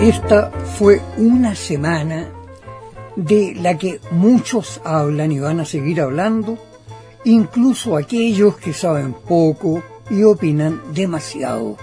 Esta fue una semana de la que muchos hablan y van a seguir hablando, incluso aquellos que saben poco y opinan demasiado.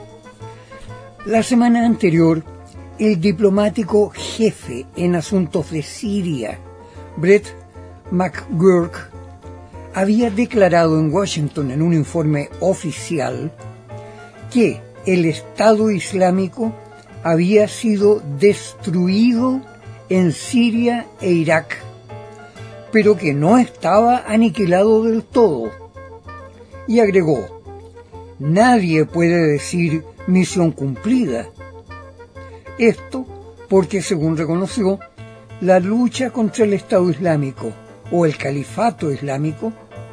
La semana anterior, el diplomático jefe en asuntos de Siria, Brett McGurk, había declarado en Washington en un informe oficial que el Estado Islámico había sido destruido en Siria e Irak, pero que no estaba aniquilado del todo. Y agregó: nadie puede decir misión cumplida. Esto porque, según reconoció, la lucha contra el Estado Islámico o el Califato Islámico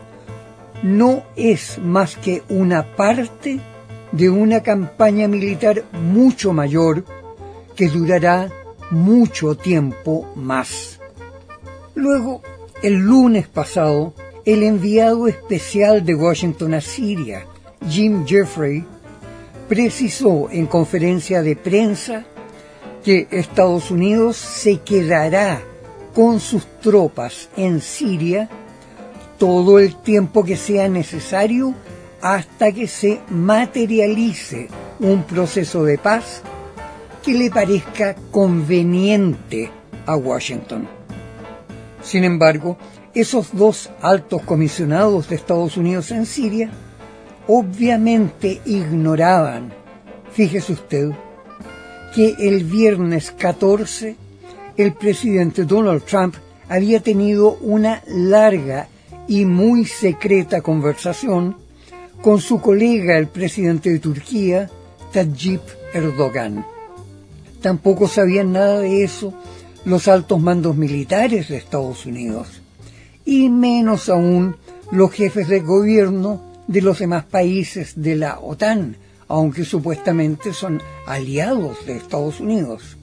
no es más que una parte de una campaña militar mucho mayor que durará mucho tiempo más. Luego, el lunes pasado, el enviado especial de Washington a Siria, Jim Jeffrey, precisó en conferencia de prensa que Estados Unidos se quedará con sus tropas en Siria todo el tiempo que sea necesario hasta que se materialice un proceso de paz que le parezca conveniente a Washington. Sin embargo, esos dos altos comisionados de Estados Unidos en Siria obviamente ignoraban, fíjese usted, que el viernes 14 el presidente Donald Trump había tenido una larga y muy secreta conversación con su colega, el presidente de Turquía, Tayyip Erdogan. Tampoco sabían nada de eso los altos mandos militares de Estados Unidos, y menos aún los jefes de gobierno de los demás países de la OTAN, aunque supuestamente son aliados de Estados Unidos.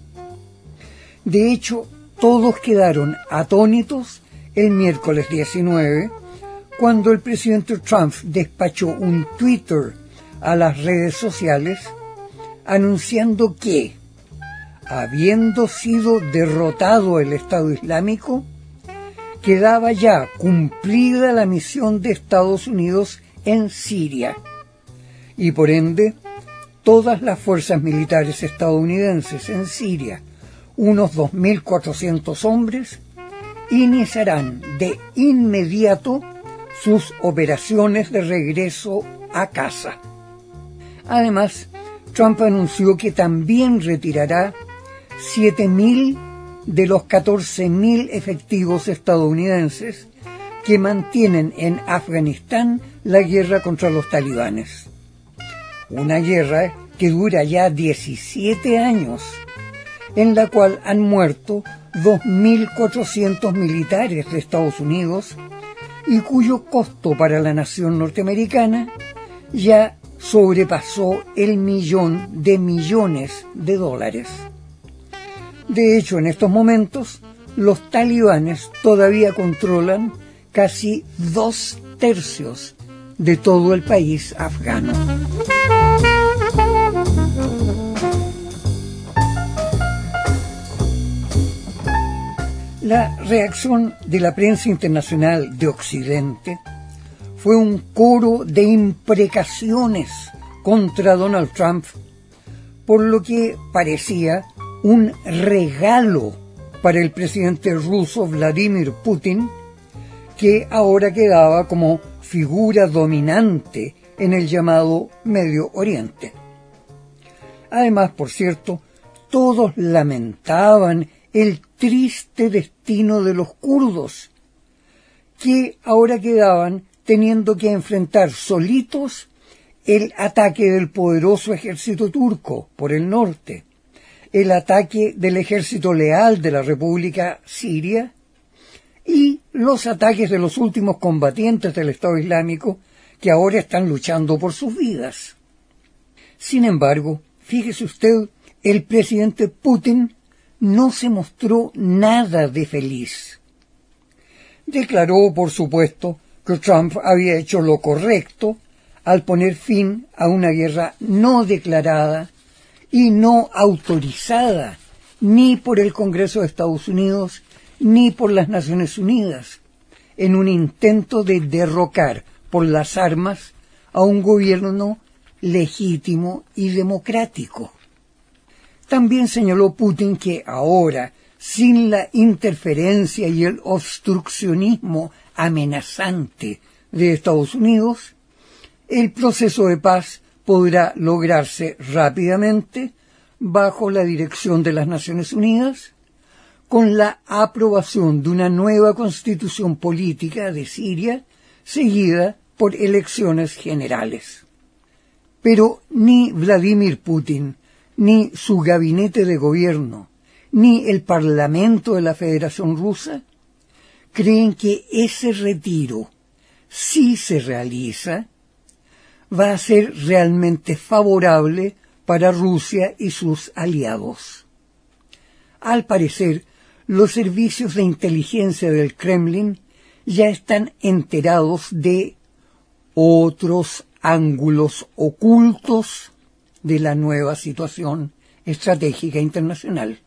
De hecho, todos quedaron atónitos el miércoles 19, cuando el presidente Trump despachó un Twitter a las redes sociales anunciando que, habiendo sido derrotado el Estado Islámico, quedaba ya cumplida la misión de Estados Unidos en Siria, y por ende, todas las fuerzas militares estadounidenses en Siria, unos 2.400 hombres, iniciarán de inmediato sus operaciones de regreso a casa. Además, Trump anunció que también retirará 7.000 de los 14.000 efectivos estadounidenses que mantienen en Afganistán la guerra contra los talibanes. Una guerra que dura ya 17 años, en la cual han muerto 2.400 militares de Estados Unidos y cuyo costo para la nación norteamericana ya sobrepasó el $1.000.000 de dólares. De hecho, en estos momentos, los talibanes todavía controlan casi 2/3 de todo el país afgano. La reacción de la prensa internacional de Occidente fue un coro de imprecaciones contra Donald Trump, por lo que parecía un regalo para el presidente ruso Vladimir Putin, que ahora quedaba como figura dominante en el llamado Medio Oriente. Además, por cierto, todos lamentaban el triste destino de los kurdos, que ahora quedaban teniendo que enfrentar solitos el ataque del poderoso ejército turco por el norte, el ataque del ejército leal de la República Siria y los ataques de los últimos combatientes del Estado Islámico que ahora están luchando por sus vidas. Sin embargo, fíjese usted, el presidente Putin no se mostró nada de feliz. Declaró, por supuesto, que Trump había hecho lo correcto al poner fin a una guerra no declarada y no autorizada ni por el Congreso de Estados Unidos ni por las Naciones Unidas, en un intento de derrocar por las armas a un gobierno legítimo y democrático. También señaló Putin que ahora, sin la interferencia y el obstruccionismo amenazante de Estados Unidos, el proceso de paz podrá lograrse rápidamente bajo la dirección de las Naciones Unidas, con la aprobación de una nueva constitución política de Siria, seguida por elecciones generales. Pero ni Vladimir Putin, ni su gabinete de gobierno, ni el Parlamento de la Federación Rusa creen que ese retiro, si se realiza, va a ser realmente favorable para Rusia y sus aliados. Al parecer, los servicios de inteligencia del Kremlin ya están enterados de otros ángulos ocultos de la nueva situación estratégica internacional.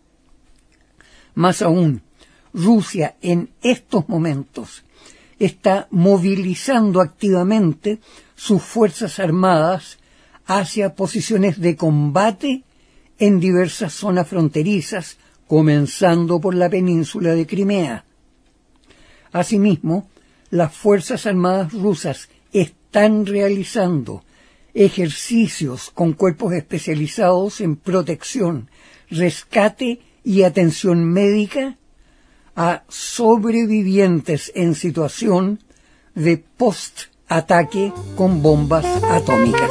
Más aún, Rusia en estos momentos está movilizando activamente sus fuerzas armadas hacia posiciones de combate en diversas zonas fronterizas, comenzando por la península de Crimea. Asimismo, las Fuerzas Armadas rusas están realizando ejercicios con cuerpos especializados en protección, rescate y atención médica a sobrevivientes en situación de post-ataque con bombas atómicas.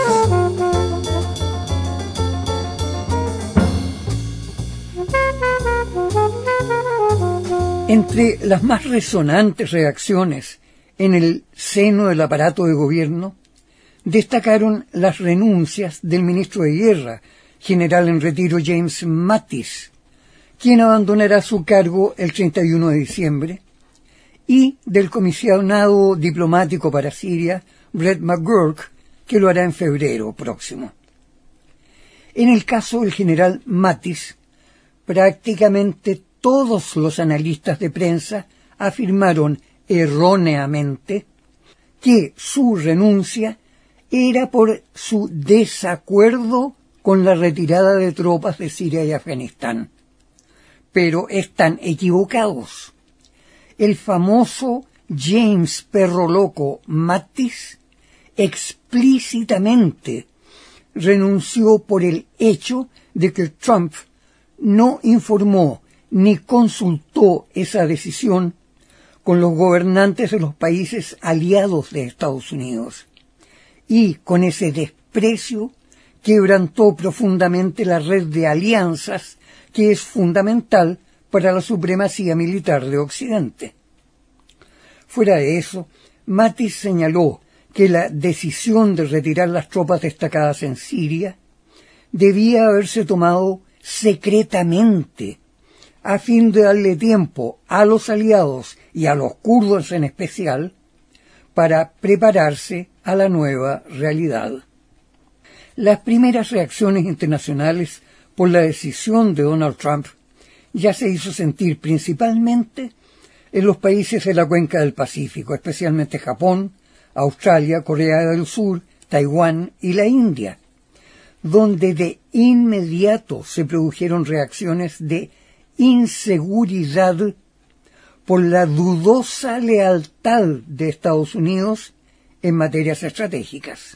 Entre las más resonantes reacciones en el seno del aparato de gobierno, destacaron las renuncias del ministro de Guerra, general en retiro James Mattis, quien abandonará su cargo el 31 de diciembre, y del comisionado diplomático para Siria, Brett McGurk, que lo hará en febrero próximo. En el caso del general Mattis, prácticamente todos los analistas de prensa afirmaron erróneamente que su renuncia era por su desacuerdo con la retirada de tropas de Siria y Afganistán. Pero están equivocados. El famoso James Perro Loco Mattis explícitamente renunció por el hecho de que Trump no informó ni consultó esa decisión con los gobernantes de los países aliados de Estados Unidos, y con ese desprecio quebrantó profundamente la red de alianzas que es fundamental para la supremacía militar de Occidente. Fuera de eso, Mattis señaló que la decisión de retirar las tropas destacadas en Siria debía haberse tomado secretamente, a fin de darle tiempo a los aliados y a los kurdos en especial para prepararse a la nueva realidad. Las primeras reacciones internacionales por la decisión de Donald Trump ya se hizo sentir principalmente en los países de la cuenca del Pacífico, especialmente Japón, Australia, Corea del Sur, Taiwán y la India, donde de inmediato se produjeron reacciones de inseguridad por la dudosa lealtad de Estados Unidos en materias estratégicas.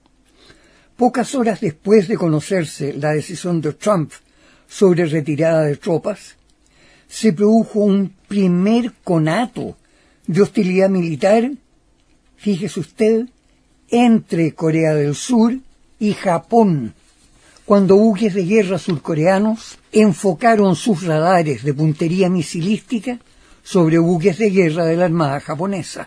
Pocas horas después de conocerse la decisión de Trump sobre retirada de tropas, se produjo un primer conato de hostilidad militar, fíjese usted, entre Corea del Sur y Japón, cuando buques de guerra surcoreanos enfocaron sus radares de puntería misilística sobre buques de guerra de la Armada japonesa.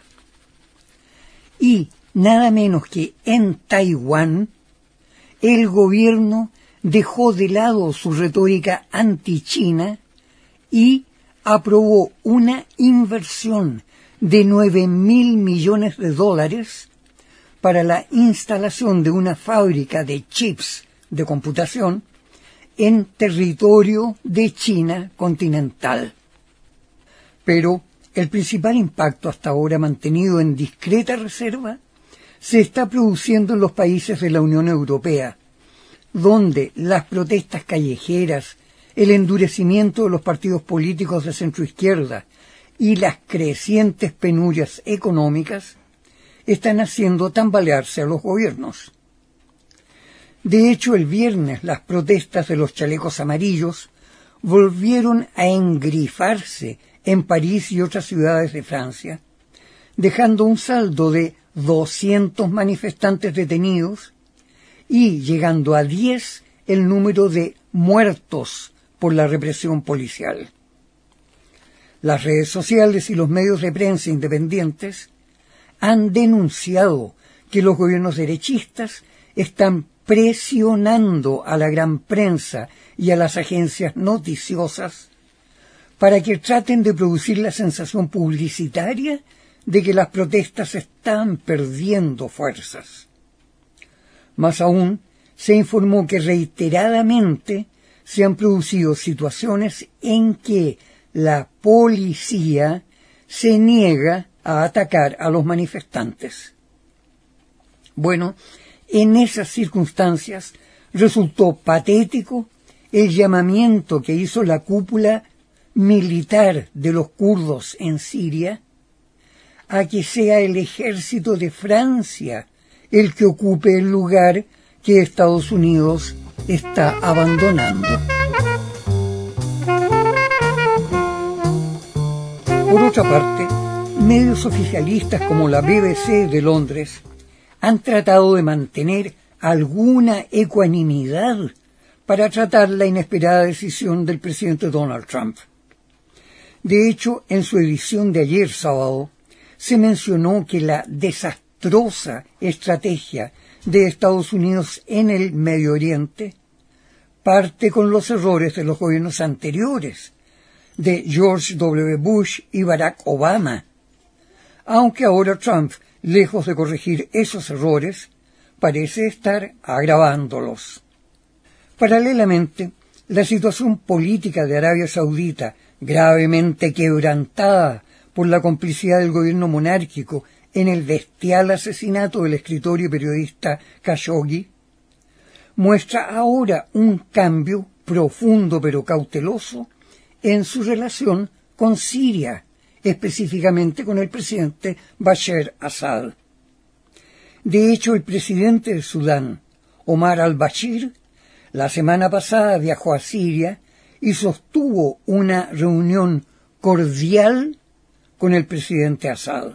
Y nada menos que en Taiwán, el gobierno dejó de lado su retórica anti-China y aprobó una inversión de $9.000 millones para la instalación de una fábrica de chips de computación en territorio de China continental. Pero el principal impacto hasta ahora mantenido en discreta reserva se está produciendo en los países de la Unión Europea, donde las protestas callejeras, el endurecimiento de los partidos políticos de centroizquierda y las crecientes penurias económicas están haciendo tambalearse a los gobiernos. De hecho, el viernes las protestas de los chalecos amarillos volvieron a engrifarse en París y otras ciudades de Francia, dejando un saldo de 200 manifestantes detenidos y llegando a 10 el número de muertos por la represión policial. Las redes sociales y los medios de prensa independientes han denunciado que los gobiernos derechistas están presionando a la gran prensa y a las agencias noticiosas para que traten de producir la sensación publicitaria de que las protestas están perdiendo fuerzas. Más aún, se informó que reiteradamente se han producido situaciones en que la policía se niega a atacar a los manifestantes. Bueno, en esas circunstancias resultó patético el llamamiento que hizo la cúpula militar de los kurdos en Siria a que sea el ejército de Francia el que ocupe el lugar que Estados Unidos está abandonando. Por otra parte, medios oficialistas como la BBC de Londres han tratado de mantener alguna ecuanimidad para tratar la inesperada decisión del presidente Donald Trump. De hecho, en su edición de ayer sábado, se mencionó que la desastrosa estrategia de Estados Unidos en el Medio Oriente parte con los errores de los gobiernos anteriores, de George W. Bush y Barack Obama, aunque ahora Trump, lejos de corregir esos errores, parece estar agravándolos. Paralelamente, la situación política de Arabia Saudita, gravemente quebrantada por la complicidad del gobierno monárquico en el bestial asesinato del escritor y periodista Khashoggi, muestra ahora un cambio profundo pero cauteloso en su relación con Siria, específicamente con el presidente Bashar Assad. De hecho, el presidente de Sudán, Omar al-Bashir, la semana pasada viajó a Siria y sostuvo una reunión cordial con el presidente Assad.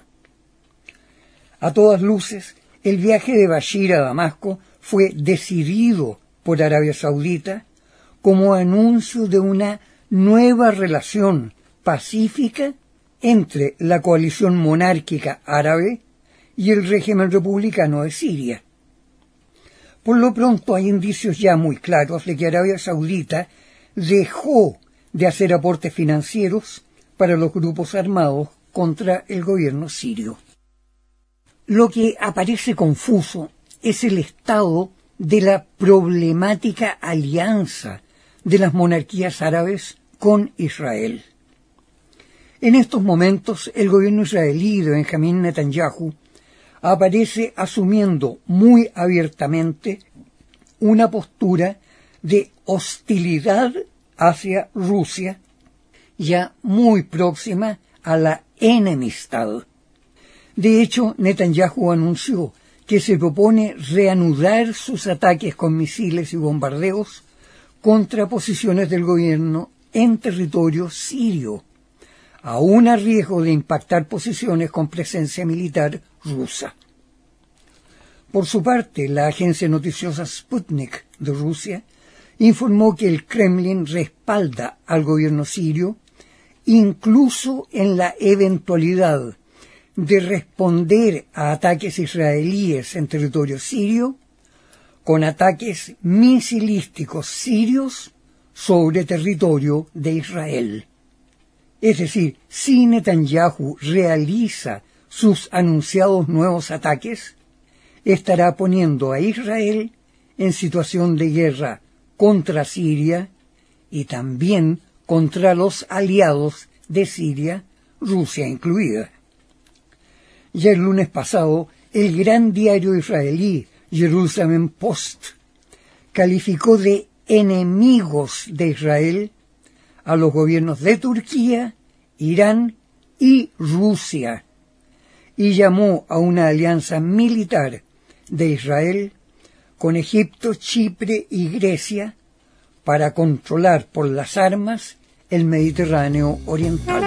A todas luces, el viaje de Bashir a Damasco fue decidido por Arabia Saudita como anuncio de una nueva relación pacífica entre la coalición monárquica árabe y el régimen republicano de Siria. Por lo pronto hay indicios ya muy claros de que Arabia Saudita dejó de hacer aportes financieros para los grupos armados contra el gobierno sirio. Lo que aparece confuso es el estado de la problemática alianza de las monarquías árabes con Israel. En estos momentos, el gobierno israelí de Benjamín Netanyahu aparece asumiendo muy abiertamente una postura de hostilidad hacia Rusia, ya muy próxima a la enemistad. De hecho, Netanyahu anunció que se propone reanudar sus ataques con misiles y bombardeos contra posiciones del gobierno en territorio sirio, aún a riesgo de impactar posiciones con presencia militar rusa. Por su parte, la agencia noticiosa Sputnik de Rusia informó que el Kremlin respalda al gobierno sirio incluso en la eventualidad de responder a ataques israelíes en territorio sirio con ataques misilísticos sirios sobre territorio de Israel. Es decir, si Netanyahu realiza sus anunciados nuevos ataques, estará poniendo a Israel en situación de guerra contra Siria y también contra los aliados de Siria, Rusia incluida. Ya el lunes pasado, el gran diario israelí Jerusalem Post calificó de enemigos de Israel a los gobiernos de Turquía, Irán y Rusia, y llamó a una alianza militar de Israel con Egipto, Chipre y Grecia para controlar por las armas el Mediterráneo oriental.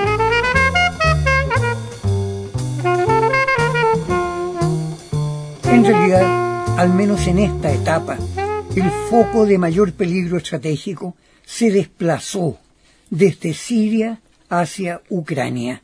En realidad, al menos en esta etapa, el foco de mayor peligro estratégico se desplazó desde Siria hacia Ucrania.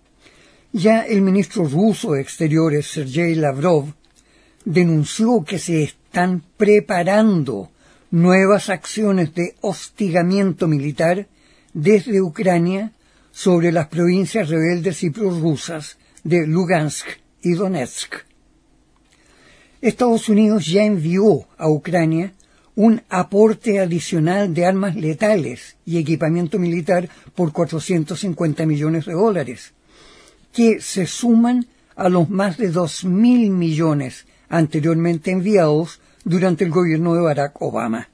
Ya el ministro ruso de Exteriores, Sergei Lavrov, denunció que se están preparando nuevas acciones de hostigamiento militar desde Ucrania sobre las provincias rebeldes y prorrusas de Lugansk y Donetsk. Estados Unidos ya envió a Ucrania un aporte adicional de armas letales y equipamiento militar por $450 millones, que se suman a los más de 2.000 millones anteriormente enviados durante el gobierno de Barack Obama.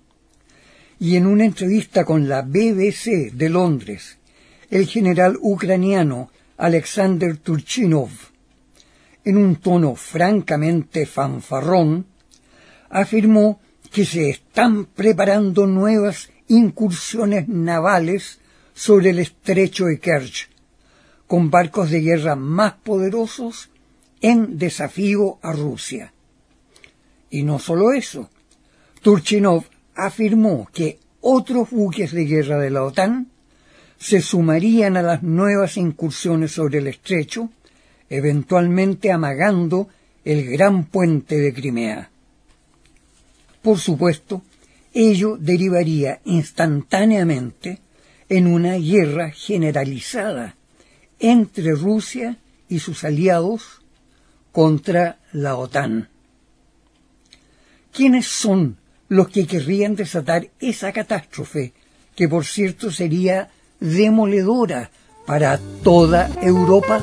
Y en una entrevista con la BBC de Londres, el general ucraniano Alexander Turchinov, en un tono francamente fanfarrón, afirmó que se están preparando nuevas incursiones navales sobre el estrecho de Kerch, con barcos de guerra más poderosos en desafío a Rusia. Y no solo eso, Turchinov afirmó que otros buques de guerra de la OTAN se sumarían a las nuevas incursiones sobre el estrecho, eventualmente amagando el gran puente de Crimea. Por supuesto, ello derivaría instantáneamente en una guerra generalizada entre Rusia y sus aliados contra la OTAN. ¿Quiénes son los que querrían desatar esa catástrofe, que por cierto sería demoledora para toda Europa?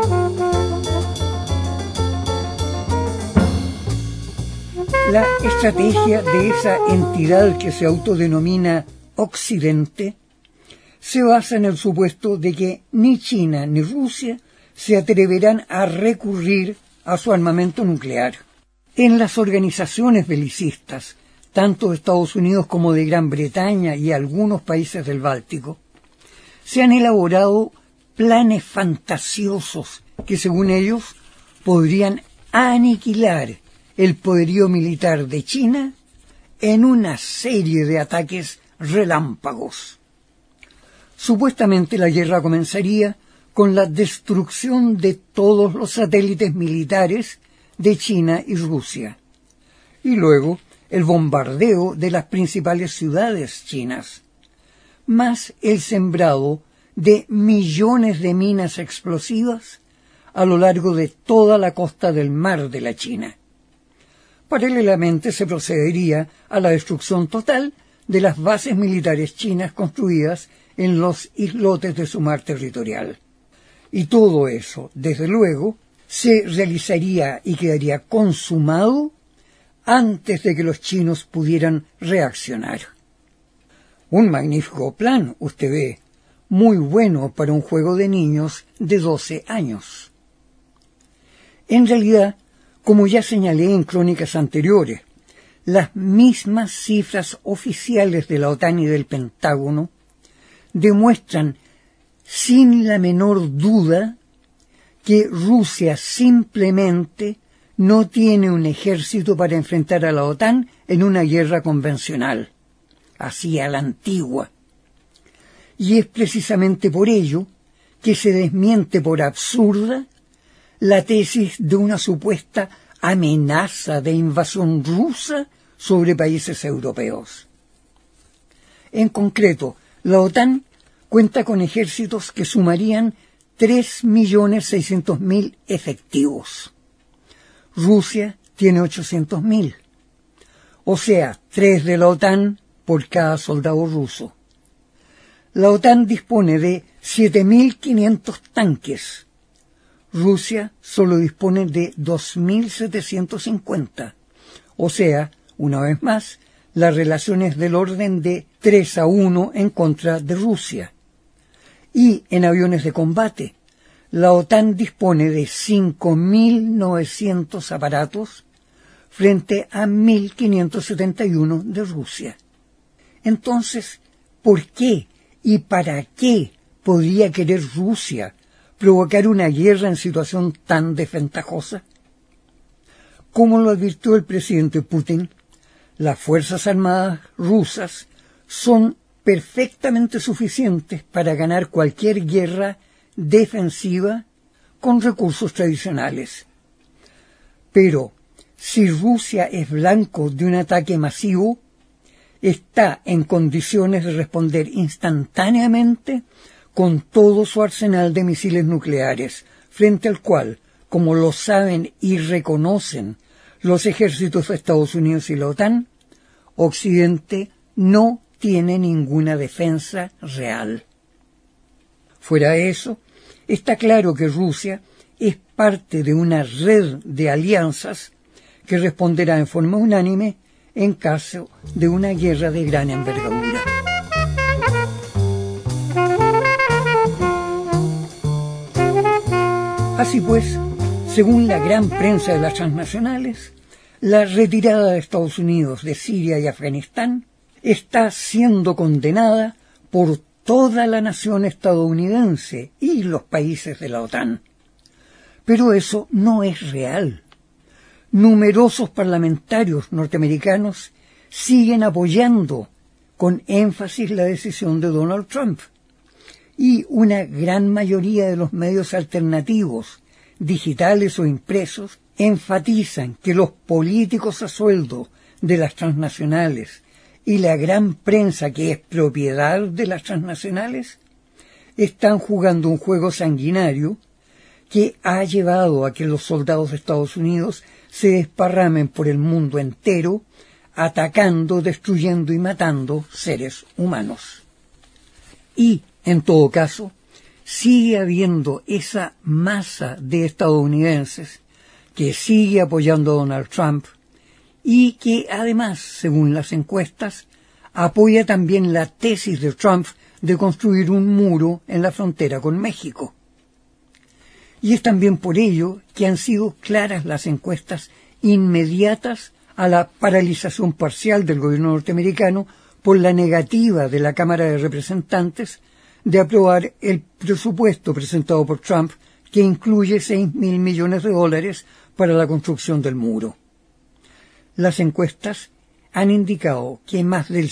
La estrategia de esa entidad que se autodenomina Occidente se basa en el supuesto de que ni China ni Rusia se atreverán a recurrir a su armamento nuclear. En las organizaciones belicistas, tanto de Estados Unidos como de Gran Bretaña y algunos países del Báltico, se han elaborado planes fantasiosos que, según ellos, podrían aniquilar el poderío militar de China en una serie de ataques relámpagos. Supuestamente la guerra comenzaría con la destrucción de todos los satélites militares de China y Rusia, y luego el bombardeo de las principales ciudades chinas, más el sembrado de millones de minas explosivas a lo largo de toda la costa del mar de la China. Paralelamente se procedería a la destrucción total de las bases militares chinas construidas en los islotes de su mar territorial. Y todo eso, desde luego, se realizaría y quedaría consumado antes de que los chinos pudieran reaccionar. Un magnífico plan, usted ve, muy bueno para un juego de niños de 12 años. En realidad, como ya señalé en crónicas anteriores, las mismas cifras oficiales de la OTAN y del Pentágono demuestran sin la menor duda que Rusia simplemente no tiene un ejército para enfrentar a la OTAN en una guerra convencional, así a la antigua. Y es precisamente por ello que se desmiente por absurda la tesis de una supuesta amenaza de invasión rusa sobre países europeos. En concreto, la OTAN cuenta con ejércitos que sumarían 3.600.000 efectivos. Rusia tiene 800.000. O sea, 3 de la OTAN por cada soldado ruso. La OTAN dispone de 7.500 tanques. Rusia solo dispone de 2.750. O sea, una vez más, la relación es del orden de 3-1 en contra de Rusia. Y en aviones de combate, la OTAN dispone de 5.900 aparatos frente a 1.571 de Rusia. Entonces, ¿por qué y para qué podría querer Rusia provocar una guerra en situación tan desventajosa? Como lo advirtió el presidente Putin, las Fuerzas Armadas rusas son perfectamente suficientes para ganar cualquier guerra defensiva con recursos tradicionales. Pero si Rusia es blanco de un ataque masivo, está en condiciones de responder instantáneamente con todo su arsenal de misiles nucleares, frente al cual, como lo saben y reconocen los ejércitos de Estados Unidos y la OTAN, Occidente no tiene ninguna defensa real. Fuera de eso, está claro que Rusia es parte de una red de alianzas que responderá en forma unánime en caso de una guerra de gran envergadura. Así pues, según la gran prensa de las transnacionales, la retirada de Estados Unidos de Siria y Afganistán está siendo condenada por toda la nación estadounidense y los países de la OTAN. Pero eso no es real. Numerosos parlamentarios norteamericanos siguen apoyando con énfasis la decisión de Donald Trump. Y una gran mayoría de los medios alternativos, digitales o impresos, enfatizan que los políticos a sueldo de las transnacionales y la gran prensa que es propiedad de las transnacionales están jugando un juego sanguinario que ha llevado a que los soldados de Estados Unidos se desparramen por el mundo entero, atacando, destruyendo y matando seres humanos. Y, en todo caso, sigue habiendo esa masa de estadounidenses que sigue apoyando a Donald Trump y que además, según las encuestas, apoya también la tesis de Trump de construir un muro en la frontera con México. Y es también por ello que han sido claras las encuestas inmediatas a la paralización parcial del gobierno norteamericano por la negativa de la Cámara de Representantes de aprobar el presupuesto presentado por Trump, que incluye $6.000 millones para la construcción del muro. Las encuestas han indicado que más del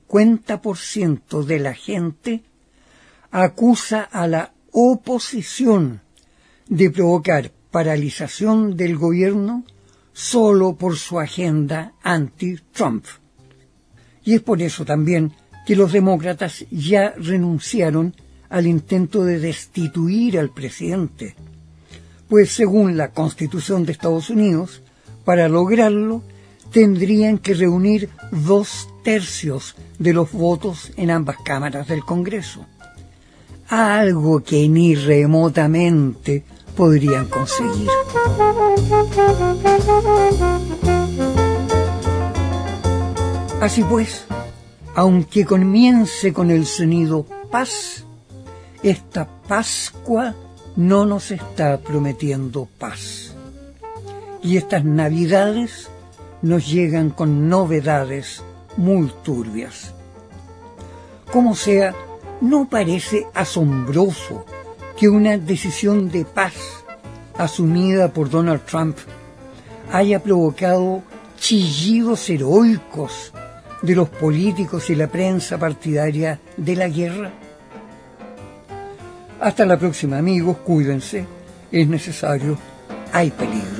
50% de la gente acusa a la oposición de provocar paralización del gobierno solo por su agenda anti-Trump. Y es por eso también que los demócratas ya renunciaron al intento de destituir al presidente, pues según la Constitución de Estados Unidos, para lograrlo tendrían que reunir 2/3 de los votos en ambas cámaras del Congreso, algo que ni remotamente podrían conseguir. Así pues, aunque comience con el sonido paz, esta Pascua no nos está prometiendo paz. Y estas Navidades nos llegan con novedades muy turbias. Como sea, ¿no parece asombroso que una decisión de paz asumida por Donald Trump haya provocado chillidos heroicos de los políticos y la prensa partidaria de la guerra? Hasta la próxima, amigos, cuídense, es necesario, hay peligro.